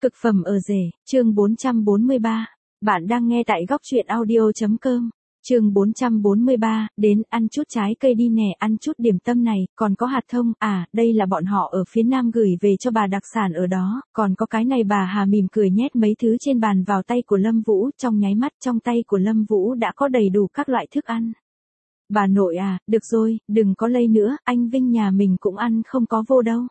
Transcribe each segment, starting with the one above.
Cực phẩm ở rể, chương 443. Bạn đang nghe tại góc truyện audio.com. Chương 443, đến ăn chút trái cây đi nè, ăn chút điểm tâm này, còn có hạt thông, đây là bọn họ ở phía Nam gửi về cho bà đặc sản ở đó, còn có cái này. Bà Hà mỉm cười nhét mấy thứ trên bàn vào tay của Lâm Vũ, trong nháy mắt trong tay của Lâm Vũ đã có đầy đủ các loại thức ăn. Bà nội được rồi, đừng có lây nữa, anh Vinh nhà mình cũng ăn không có vô đâu.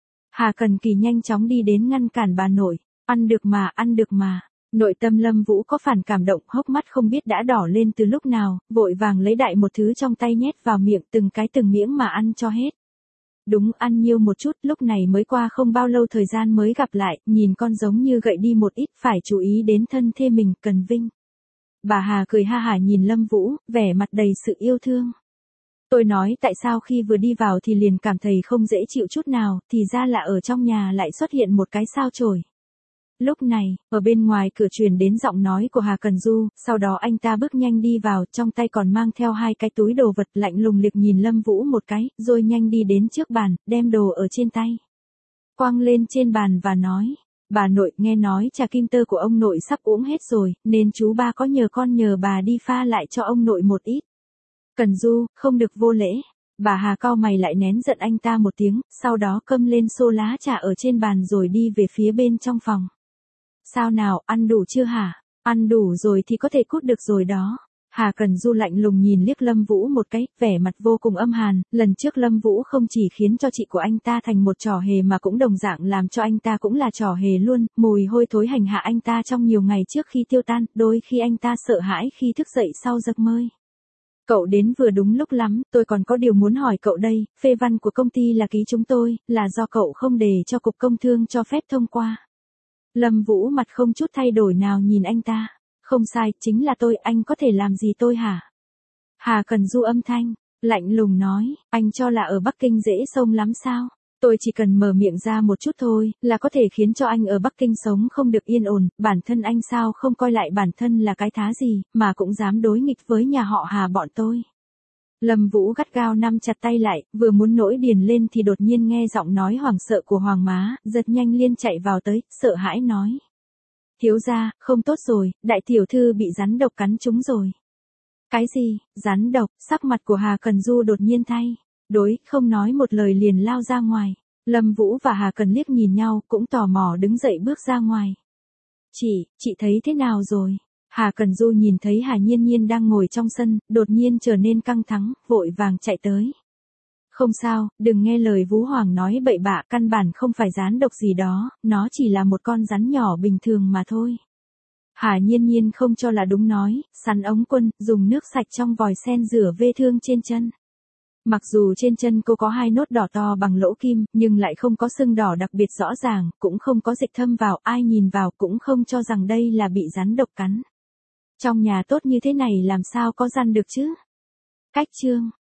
Hà Cần Kỳ nhanh chóng đi đến ngăn cản bà nội, ăn được mà. Nội tâm Lâm Vũ có phản cảm động, hốc mắt không biết đã đỏ lên từ lúc nào, vội vàng lấy đại một thứ trong tay nhét vào miệng từng miếng mà ăn cho hết. Đúng, ăn nhiều một chút, lúc này mới qua không bao lâu thời gian mới gặp lại, nhìn con giống như gậy đi một ít, phải chú ý đến thân thê mình, Cần Vinh. Bà Hà cười ha hả nhìn Lâm Vũ, vẻ mặt đầy sự yêu thương. Tôi nói tại sao khi vừa đi vào thì liền cảm thấy không dễ chịu chút nào, thì ra là ở trong nhà lại xuất hiện một cái sao chổi. Lúc này, ở bên ngoài cửa truyền đến giọng nói của Hà Cần Du, sau đó anh ta bước nhanh đi vào, trong tay còn mang theo 2 cái túi đồ vật, lạnh lùng liếc nhìn Lâm Vũ một cái, rồi nhanh đi đến trước bàn, đem đồ ở trên tay quăng lên trên bàn và nói: "Bà nội, nghe nói trà kim tơ của ông nội sắp uống hết rồi, nên chú ba có nhờ bà đi pha lại cho ông nội một ít." Cần Du, không được vô lễ. Bà Hà cau mày lại nén giận anh ta một tiếng, sau đó câm lên xô lá trà ở trên bàn rồi đi về phía bên trong phòng. Sao nào, ăn đủ chưa hả? Ăn đủ rồi thì có thể cút được rồi đó. Hà Cần Du lạnh lùng nhìn liếc Lâm Vũ một cái, vẻ mặt vô cùng âm hàn, lần trước Lâm Vũ không chỉ khiến cho chị của anh ta thành một trò hề mà cũng đồng dạng làm cho anh ta cũng là trò hề luôn, mùi hôi thối hành hạ anh ta trong nhiều ngày trước khi tiêu tan, đôi khi anh ta sợ hãi khi thức dậy sau giấc mơ. Cậu đến vừa đúng lúc lắm, tôi còn có điều muốn hỏi cậu đây, phê văn của công ty là ký chúng tôi, là do cậu không để cho Cục Công Thương cho phép thông qua. Lâm Vũ mặt không chút thay đổi nào nhìn anh ta. Không sai, chính là tôi, anh có thể làm gì tôi hả? Hà Cần Du âm thanh lạnh lùng nói, anh cho là ở Bắc Kinh dễ xông lắm sao? Tôi chỉ cần mở miệng ra một chút thôi, là có thể khiến cho anh ở Bắc Kinh sống không được yên ổn, bản thân anh sao không coi lại bản thân là cái thá gì, mà cũng dám đối nghịch với nhà họ Hà bọn tôi. Lâm Vũ gắt gao nắm chặt tay lại, vừa muốn nổi điên lên thì đột nhiên nghe giọng nói hoảng sợ của Hoàng má, giật nhanh liên chạy vào tới, sợ hãi nói: "Thiếu gia, không tốt rồi, đại tiểu thư bị rắn độc cắn trúng rồi." Cái gì, rắn độc? Sắc mặt của Hà Cần Du đột nhiên thay đổi, không nói một lời liền lao ra ngoài. Lâm Vũ và Hà Cần liếc nhìn nhau, cũng tò mò đứng dậy bước ra ngoài. Chị thấy thế nào rồi? Hà Cần Du nhìn thấy Hà Nhiên Nhiên đang ngồi trong sân, đột nhiên trở nên căng thẳng, vội vàng chạy tới. "Không sao, đừng nghe lời Vũ Hoàng nói bậy bạ, căn bản không phải rắn độc gì đó, nó chỉ là một con rắn nhỏ bình thường mà thôi." Hà Nhiên Nhiên không cho là đúng nói, sắn ống quần, dùng nước sạch trong vòi sen rửa vết thương trên chân. Mặc dù trên chân cô có 2 nốt đỏ to bằng lỗ kim, nhưng lại không có sưng đỏ đặc biệt rõ ràng, cũng không có dịch thâm vào, ai nhìn vào cũng không cho rằng đây là bị rắn độc cắn. Trong nhà tốt như thế này làm sao có răn được chứ? Cách chương